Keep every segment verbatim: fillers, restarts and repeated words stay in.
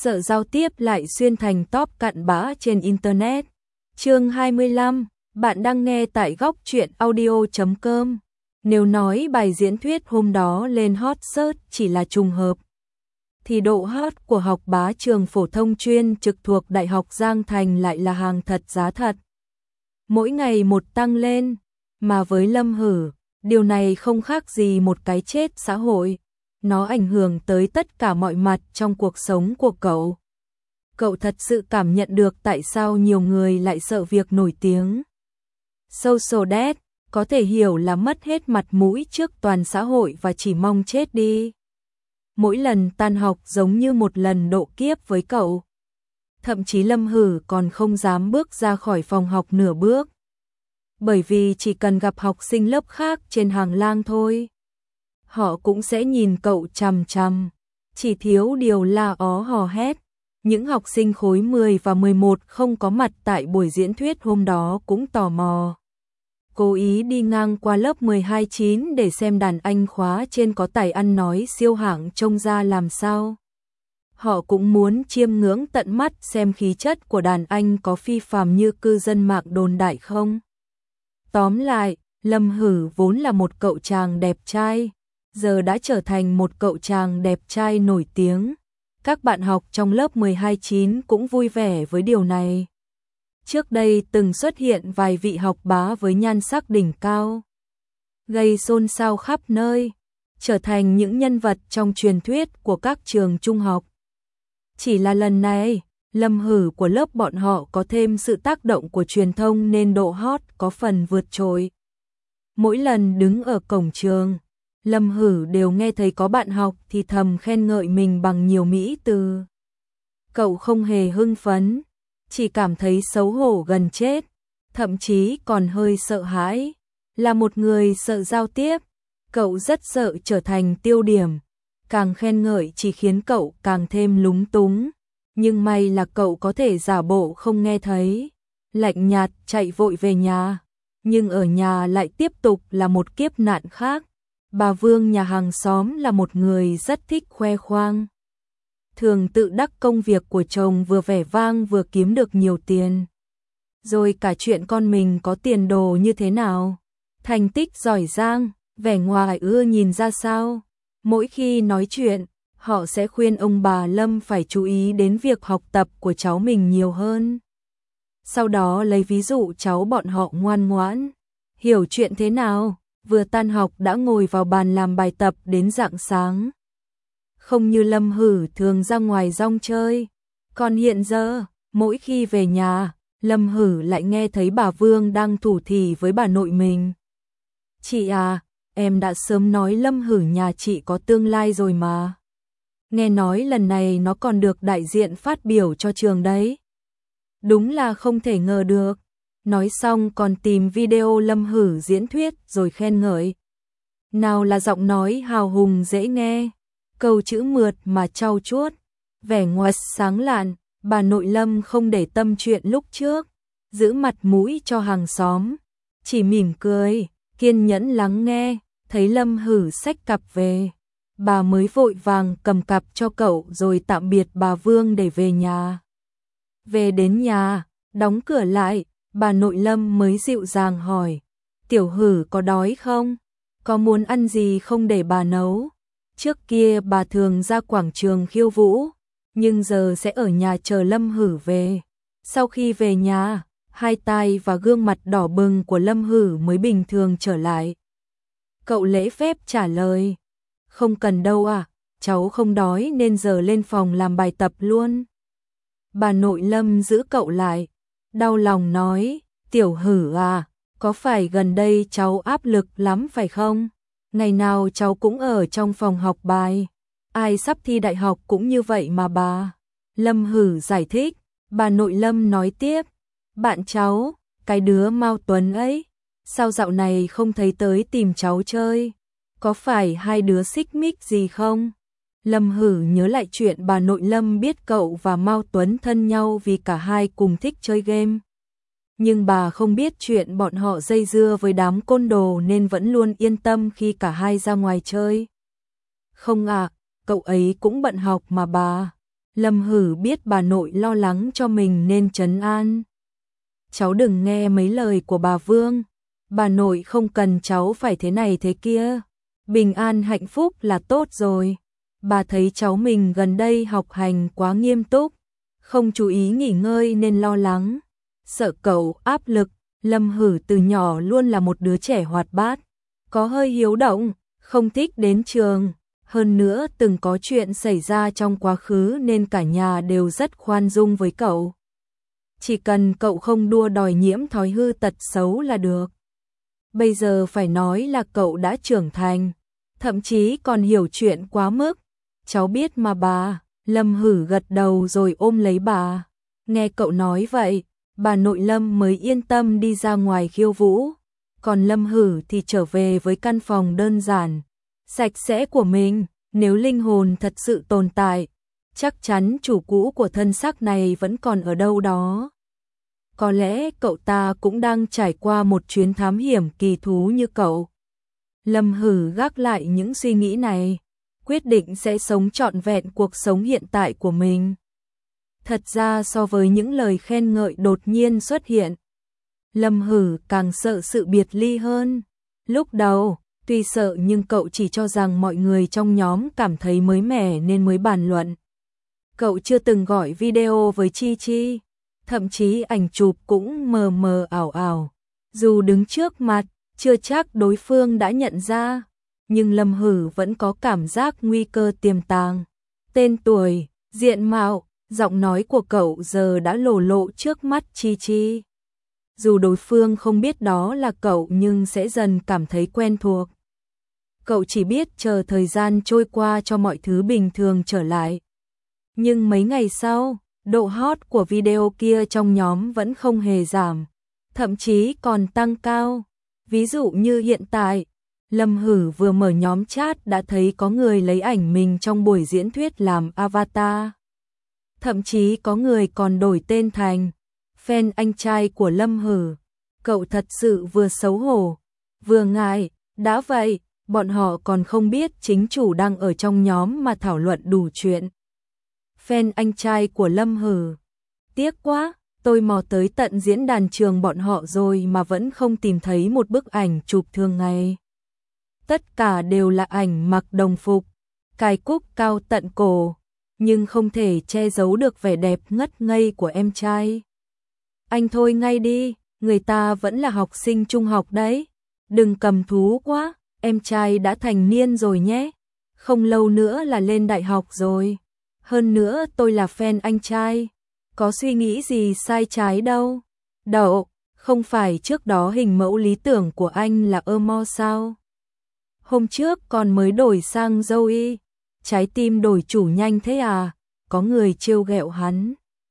sợ giao tiếp lại xuyên thành top cặn bã trên Internet. Chương hai mươi lăm, bạn đang nghe tại góc truyện audio chấm com. Nếu nói bài diễn thuyết hôm đó lên hot search chỉ là trùng hợp, thì độ hot của học bá trường phổ thông chuyên trực thuộc Đại học Giang Thành lại là hàng thật giá thật. Mỗi ngày một tăng lên, mà với Lâm Hử, điều này không khác gì một cái chết xã hội. Nó ảnh hưởng tới tất cả mọi mặt trong cuộc sống của cậu. Cậu thật sự cảm nhận được tại sao nhiều người lại sợ việc nổi tiếng. Social death có thể hiểu là mất hết mặt mũi trước toàn xã hội và chỉ mong chết đi. Mỗi lần tan học giống như một lần độ kiếp với cậu. Thậm chí Lâm Hử còn không dám bước ra khỏi phòng học nửa bước. Bởi vì chỉ cần gặp học sinh lớp khác trên hàng lang thôi, họ cũng sẽ nhìn cậu chằm chằm, chỉ thiếu điều la ó hò hét. Những học sinh khối mười và mười một không có mặt tại buổi diễn thuyết hôm đó cũng tò mò. Cố ý đi ngang qua lớp mười hai chín để xem đàn anh khóa trên có tài ăn nói siêu hạng trông ra làm sao. Họ cũng muốn chiêm ngưỡng tận mắt xem khí chất của đàn anh có phi phàm như cư dân mạng đồn đại không. Tóm lại, Lâm Hử vốn là một cậu chàng đẹp trai, giờ đã trở thành một cậu chàng đẹp trai nổi tiếng. Các bạn học trong lớp mười hai chín cũng vui vẻ với điều này. Trước đây từng xuất hiện vài vị học bá với nhan sắc đỉnh cao, gây xôn xao khắp nơi, trở thành những nhân vật trong truyền thuyết của các trường trung học. Chỉ là lần này, Lâm Hử của lớp bọn họ có thêm sự tác động của truyền thông nên độ hot có phần vượt trội. Mỗi lần đứng ở cổng trường, Lâm Hử đều nghe thấy có bạn học thì thầm khen ngợi mình bằng nhiều mỹ từ. Cậu không hề hưng phấn, chỉ cảm thấy xấu hổ gần chết, thậm chí còn hơi sợ hãi. Là một người sợ giao tiếp, cậu rất sợ trở thành tiêu điểm. Càng khen ngợi chỉ khiến cậu càng thêm lúng túng. Nhưng may là cậu có thể giả bộ không nghe thấy, lạnh nhạt chạy vội về nhà. Nhưng ở nhà lại tiếp tục là một kiếp nạn khác. Bà Vương nhà hàng xóm là một người rất thích khoe khoang. Thường tự đắc công việc của chồng vừa vẻ vang vừa kiếm được nhiều tiền. Rồi cả chuyện con mình có tiền đồ như thế nào, thành tích giỏi giang, vẻ ngoài ưa nhìn ra sao. Mỗi khi nói chuyện, họ sẽ khuyên ông bà Lâm phải chú ý đến việc học tập của cháu mình nhiều hơn. Sau đó lấy ví dụ cháu bọn họ ngoan ngoãn, hiểu chuyện thế nào, vừa tan học đã ngồi vào bàn làm bài tập đến rạng sáng. Không như Lâm Hử thường ra ngoài rong chơi. Còn hiện giờ, mỗi khi về nhà, Lâm Hử lại nghe thấy bà Vương đang thủ thỉ với bà nội mình. Chị à, em đã sớm nói Lâm Hử nhà chị có tương lai rồi mà. Nghe nói lần này nó còn được đại diện phát biểu cho trường đấy. Đúng là không thể ngờ được. Nói xong còn tìm video Lâm Hử diễn thuyết rồi khen ngợi. Nào là giọng nói hào hùng dễ nghe, câu chữ mượt mà trau chuốt, vẻ ngoài sáng lạn. Bà nội Lâm không để tâm chuyện lúc trước, giữ mặt mũi cho hàng xóm, chỉ mỉm cười, kiên nhẫn lắng nghe. Thấy Lâm Hử xách cặp về, bà mới vội vàng cầm cặp cho cậu rồi tạm biệt bà Vương để về nhà. Về đến nhà, đóng cửa lại, bà nội Lâm mới dịu dàng hỏi, Tiểu Hử có đói không? Có muốn ăn gì không để bà nấu? Trước kia bà thường ra quảng trường khiêu vũ, nhưng giờ sẽ ở nhà chờ Lâm Hử về. Sau khi về nhà, hai tai và gương mặt đỏ bừng của Lâm Hử mới bình thường trở lại. Cậu lễ phép trả lời, không cần đâu à, cháu không đói nên giờ lên phòng làm bài tập luôn. Bà nội Lâm giữ cậu lại, đau lòng nói, Tiểu Hử à, có phải gần đây cháu áp lực lắm phải không? Ngày nào cháu cũng ở trong phòng học bài, ai sắp thi đại học cũng như vậy mà bà. Lâm Hử giải thích, bà nội Lâm nói tiếp, bạn cháu, cái đứa Mao Tuấn ấy, sao dạo này không thấy tới tìm cháu chơi? Có phải hai đứa xích mích gì không? Lâm Hử nhớ lại chuyện bà nội Lâm biết cậu và Mao Tuấn thân nhau vì cả hai cùng thích chơi game. Nhưng bà không biết chuyện bọn họ dây dưa với đám côn đồ nên vẫn luôn yên tâm khi cả hai ra ngoài chơi. Không ạ, à, cậu ấy cũng bận học mà bà. Lâm Hử biết bà nội lo lắng cho mình nên trấn an. Cháu đừng nghe mấy lời của bà Vương, bà nội không cần cháu phải thế này thế kia, bình an hạnh phúc là tốt rồi. Bà thấy cháu mình gần đây học hành quá nghiêm túc, không chú ý nghỉ ngơi nên lo lắng, sợ cậu áp lực. Lâm Hử từ nhỏ luôn là một đứa trẻ hoạt bát, có hơi hiếu động, không thích đến trường. Hơn nữa từng có chuyện xảy ra trong quá khứ nên cả nhà đều rất khoan dung với cậu. Chỉ cần cậu không đua đòi nhiễm thói hư tật xấu là được. Bây giờ phải nói là cậu đã trưởng thành, thậm chí còn hiểu chuyện quá mức. Cháu biết mà bà. Lâm Hử gật đầu rồi ôm lấy bà. Nghe cậu nói vậy, bà nội Lâm mới yên tâm đi ra ngoài khiêu vũ. Còn Lâm Hử thì trở về với căn phòng đơn giản, sạch sẽ của mình. Nếu linh hồn thật sự tồn tại, chắc chắn chủ cũ của thân xác này vẫn còn ở đâu đó. Có lẽ cậu ta cũng đang trải qua một chuyến thám hiểm kỳ thú như cậu. Lâm Hử gác lại những suy nghĩ này, quyết định sẽ sống trọn vẹn cuộc sống hiện tại của mình. Thật ra so với những lời khen ngợi đột nhiên xuất hiện, Lâm Hử càng sợ sự biệt ly hơn. Lúc đầu, tuy sợ nhưng cậu chỉ cho rằng mọi người trong nhóm cảm thấy mới mẻ nên mới bàn luận. Cậu chưa từng gọi video với Chi Chi, thậm chí ảnh chụp cũng mờ mờ ảo ảo. Dù đứng trước mặt, chưa chắc đối phương đã nhận ra, nhưng Lâm Hử vẫn có cảm giác nguy cơ tiềm tàng. Tên tuổi, diện mạo, giọng nói của cậu giờ đã lộ lộ trước mắt Chi Chi. Dù đối phương không biết đó là cậu nhưng sẽ dần cảm thấy quen thuộc. Cậu chỉ biết chờ thời gian trôi qua cho mọi thứ bình thường trở lại. Nhưng mấy ngày sau, độ hot của video kia trong nhóm vẫn không hề giảm, thậm chí còn tăng cao. Ví dụ như hiện tại, Lâm Hử vừa mở nhóm chat đã thấy có người lấy ảnh mình trong buổi diễn thuyết làm avatar. Thậm chí có người còn đổi tên thành fan anh trai của Lâm Hử. Cậu thật sự vừa xấu hổ, vừa ngại. Đã vậy, bọn họ còn không biết chính chủ đang ở trong nhóm mà thảo luận đủ chuyện. Fan anh trai của Lâm Hử. Tiếc quá, tôi mò tới tận diễn đàn trường bọn họ rồi mà vẫn không tìm thấy một bức ảnh chụp thường ngày. Tất cả đều là ảnh mặc đồng phục, cài cúc cao tận cổ, nhưng không thể che giấu được vẻ đẹp ngất ngây của em trai. Anh thôi ngay đi, người ta vẫn là học sinh trung học đấy. Đừng cầm thú quá, em trai đã thành niên rồi nhé. Không lâu nữa là lên đại học rồi. Hơn nữa tôi là fan anh trai. Có suy nghĩ gì sai trái đâu. Đậu, không phải trước đó hình mẫu lý tưởng của anh là Emo sao? Hôm trước còn mới đổi sang Zoe. Trái tim đổi chủ nhanh thế à? Có người trêu ghẹo hắn.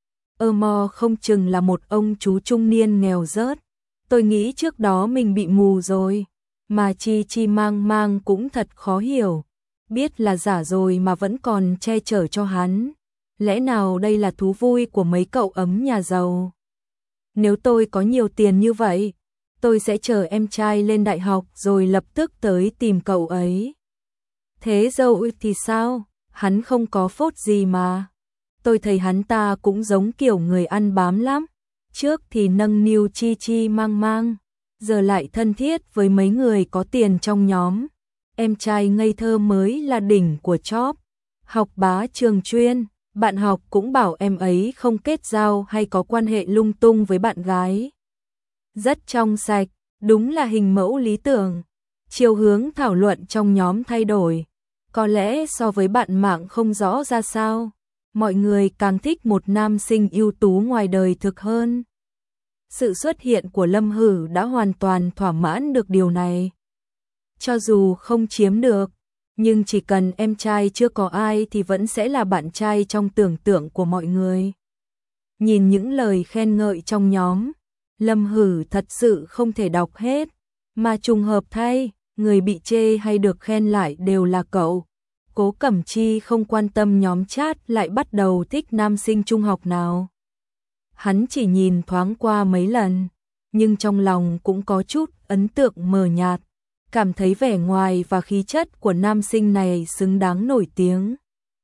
Emo không chừng là một ông chú trung niên nghèo rớt. Tôi nghĩ trước đó mình bị mù rồi. Mà Chi Chi mang mang cũng thật khó hiểu. Biết là giả rồi mà vẫn còn che chở cho hắn. Lẽ nào đây là thú vui của mấy cậu ấm nhà giàu? Nếu tôi có nhiều tiền như vậy, tôi sẽ chờ em trai lên đại học rồi lập tức tới tìm cậu ấy. Thế dâu thì sao? Hắn không có phốt gì mà. Tôi thấy hắn ta cũng giống kiểu người ăn bám lắm. Trước thì nâng niu Chi Chi mang mang, giờ lại thân thiết với mấy người có tiền trong nhóm. Em trai ngây thơ mới là đỉnh của chóp. Học bá trường chuyên, bạn học cũng bảo em ấy không kết giao hay có quan hệ lung tung với bạn gái. Rất trong sạch, đúng là hình mẫu lý tưởng. Chiều hướng thảo luận trong nhóm thay đổi. Có lẽ so với bạn mạng không rõ ra sao, mọi người càng thích một nam sinh ưu tú ngoài đời thực hơn. Sự xuất hiện của Lâm Hử đã hoàn toàn thỏa mãn được điều này. Cho dù không chiếm được, nhưng chỉ cần em trai chưa có ai thì vẫn sẽ là bạn trai trong tưởng tượng của mọi người. Nhìn những lời khen ngợi trong nhóm, Lâm Hử thật sự không thể đọc hết, mà trùng hợp thay, người bị chê hay được khen lại đều là cậu. Cố Cẩm Chi không quan tâm nhóm chat lại bắt đầu thích nam sinh trung học nào. Hắn chỉ nhìn thoáng qua mấy lần, nhưng trong lòng cũng có chút ấn tượng mờ nhạt, cảm thấy vẻ ngoài và khí chất của nam sinh này xứng đáng nổi tiếng.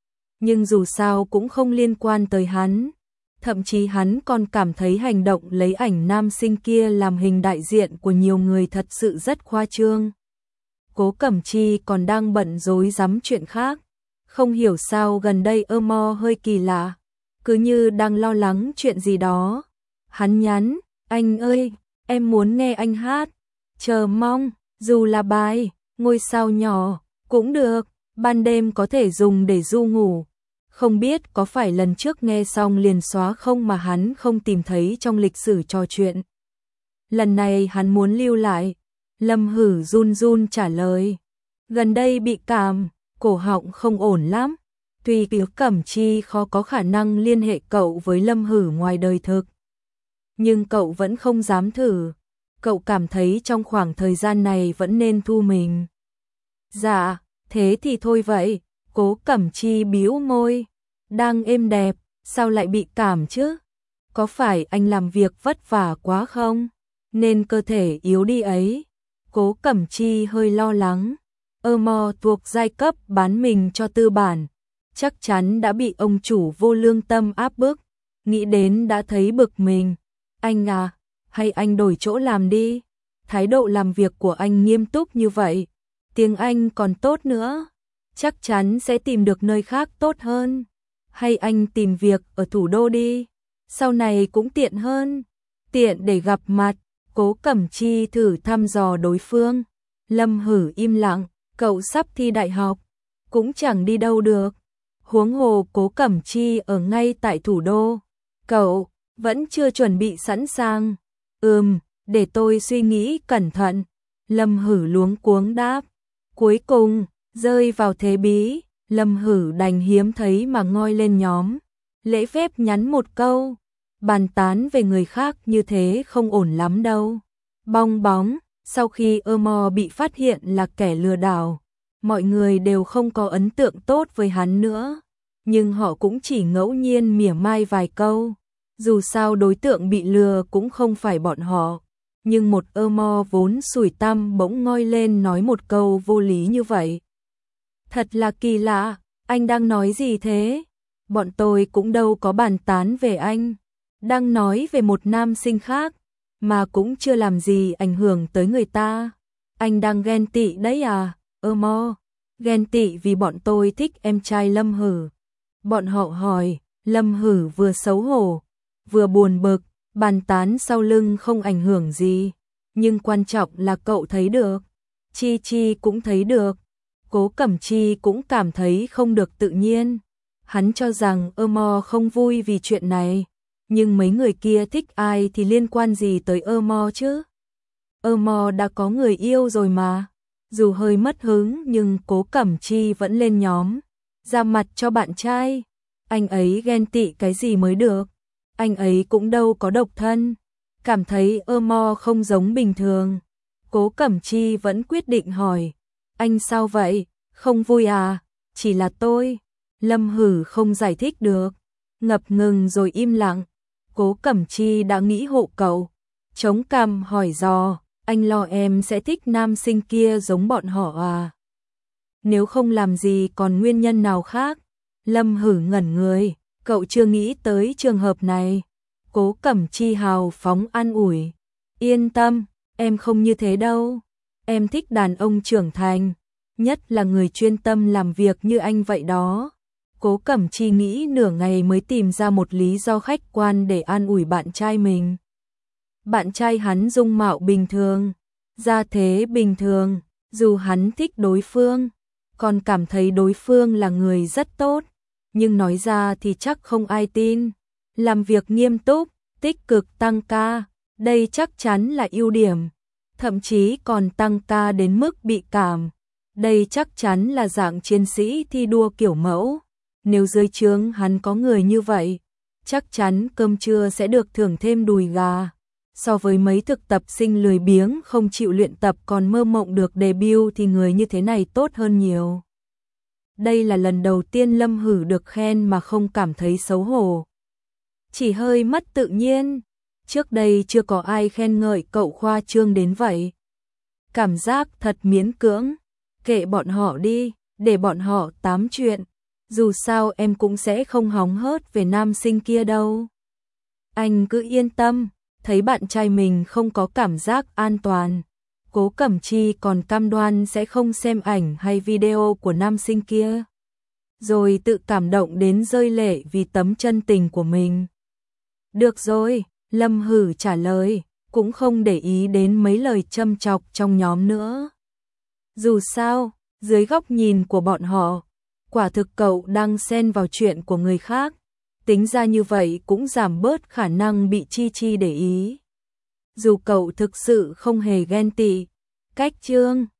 nhưng dù sao cũng không liên quan tới hắn. Thậm chí hắn còn cảm thấy hành động lấy ảnh nam sinh kia làm hình đại diện của nhiều người thật sự rất khoa trương. Cố Cẩm Chi còn đang bận rối rắm chuyện khác. Không hiểu sao gần đây ơ mo hơi kỳ lạ, cứ như đang lo lắng chuyện gì đó. Hắn nhắn, anh ơi, em muốn nghe anh hát, chờ mong, dù là bài, ngôi sao nhỏ, cũng được, ban đêm có thể dùng để du ngủ. Không biết có phải lần trước nghe xong liền xóa không mà hắn không tìm thấy trong lịch sử trò chuyện. Lần này hắn muốn lưu lại. Lâm Hử run run trả lời. Gần đây bị cảm, cổ họng không ổn lắm. Tuy Cố Cẩm Chi khó có khả năng liên hệ cậu với Lâm Hử ngoài đời thực, nhưng cậu vẫn không dám thử. Cậu cảm thấy trong khoảng thời gian này vẫn nên thu mình. Dạ, thế thì thôi vậy. Cố Cẩm Chi bĩu môi. Đang êm đẹp, sao lại bị cảm chứ? Có phải anh làm việc vất vả quá không? Nên cơ thể yếu đi ấy. Cố Cẩm Chi hơi lo lắng. Ơ mo thuộc giai cấp bán mình cho tư bản, chắc chắn đã bị ông chủ vô lương tâm áp bức. Nghĩ đến đã thấy bực mình. Anh à, hay anh đổi chỗ làm đi. Thái độ làm việc của anh nghiêm túc như vậy, tiếng Anh còn tốt nữa, chắc chắn sẽ tìm được nơi khác tốt hơn. Hay anh tìm việc ở thủ đô đi, sau này cũng tiện hơn, tiện để gặp mặt. Cố Cẩm Chi thử thăm dò đối phương. Lâm Hử im lặng, cậu sắp thi đại học, cũng chẳng đi đâu được. Huống hồ Cố Cẩm Chi ở ngay tại thủ đô, cậu vẫn chưa chuẩn bị sẵn sàng. Ừm, để tôi suy nghĩ cẩn thận. Lâm Hử luống cuống đáp. Cuối cùng, rơi vào thế bí, Lâm Hử đành hiếm thấy mà ngoi lên nhóm. Lễ phép nhắn một câu, bàn tán về người khác như thế không ổn lắm đâu. Bong bóng, sau khi ơ mo bị phát hiện là kẻ lừa đảo, mọi người đều không có ấn tượng tốt với hắn nữa. Nhưng họ cũng chỉ ngẫu nhiên mỉa mai vài câu. Dù sao đối tượng bị lừa cũng không phải bọn họ. Nhưng một ơ mo vốn sủi tăm bỗng ngoi lên nói một câu vô lý như vậy. Thật là kỳ lạ, anh đang nói gì thế? Bọn tôi cũng đâu có bàn tán về anh. Đang nói về một nam sinh khác, mà cũng chưa làm gì ảnh hưởng tới người ta. Anh đang ghen tị đấy à, ơ mo? Ghen tị vì bọn tôi thích em trai Lâm Hử. Bọn họ hỏi, Lâm Hử vừa xấu hổ, vừa buồn bực, bàn tán sau lưng không ảnh hưởng gì. Nhưng quan trọng là cậu thấy được. Chi Chi cũng thấy được. Cố Cẩm Chi cũng cảm thấy không được tự nhiên. Hắn cho rằng ơ mo không vui vì chuyện này. Nhưng mấy người kia thích ai thì liên quan gì tới ơ mo chứ? Ơ mo đã có người yêu rồi mà. Dù hơi mất hứng nhưng Cố Cẩm Chi vẫn lên nhóm, ra mặt cho bạn trai. Anh ấy ghen tị cái gì mới được. Anh ấy cũng đâu có độc thân. Cảm thấy ơ mo không giống bình thường. Cố Cẩm Chi vẫn quyết định hỏi. Anh sao vậy? Không vui à? Chỉ là tôi. Lâm Hử không giải thích được. Ngập ngừng rồi im lặng. Cố Cẩm Chi đã nghĩ hộ cậu. Chống cằm hỏi dò. Anh lo em sẽ thích nam sinh kia giống bọn họ à? Nếu không làm gì còn nguyên nhân nào khác? Lâm Hử ngẩn người. Cậu chưa nghĩ tới trường hợp này. Cố Cẩm Chi hào phóng an ủi. Yên tâm, em không như thế đâu. Em thích đàn ông trưởng thành, nhất là người chuyên tâm làm việc như anh vậy đó. Cố Cẩm Chi nghĩ nửa ngày mới tìm ra một lý do khách quan để an ủi bạn trai mình. Bạn trai hắn dung mạo bình thường, gia thế bình thường, dù hắn thích đối phương, còn cảm thấy đối phương là người rất tốt, nhưng nói ra thì chắc không ai tin. Làm việc nghiêm túc, tích cực tăng ca, đây chắc chắn là ưu điểm. Thậm chí còn tăng ca đến mức bị cảm. Đây chắc chắn là dạng chiến sĩ thi đua kiểu mẫu. Nếu dưới trướng hắn có người như vậy, chắc chắn cơm trưa sẽ được thưởng thêm đùi gà. So với mấy thực tập sinh lười biếng không chịu luyện tập còn mơ mộng được debut thì người như thế này tốt hơn nhiều. Đây là lần đầu tiên Lâm Hử được khen mà không cảm thấy xấu hổ. Chỉ hơi mất tự nhiên. Trước đây chưa có ai khen ngợi cậu khoa trương đến vậy. Cảm giác thật miễn cưỡng. Kệ bọn họ đi, để bọn họ tám chuyện. Dù sao em cũng sẽ không hóng hớt về nam sinh kia đâu. Anh cứ yên tâm, thấy bạn trai mình không có cảm giác an toàn. Cố Cẩm Chi còn cam đoan sẽ không xem ảnh hay video của nam sinh kia. Rồi tự cảm động đến rơi lệ vì tấm chân tình của mình. Được rồi, Lâm Hử trả lời, cũng không để ý đến mấy lời châm chọc trong nhóm nữa. Dù sao, dưới góc nhìn của bọn họ, quả thực cậu đang xen vào chuyện của người khác. Tính ra như vậy cũng giảm bớt khả năng bị Chi Chi để ý. Dù cậu thực sự không hề ghen tị. Cách chương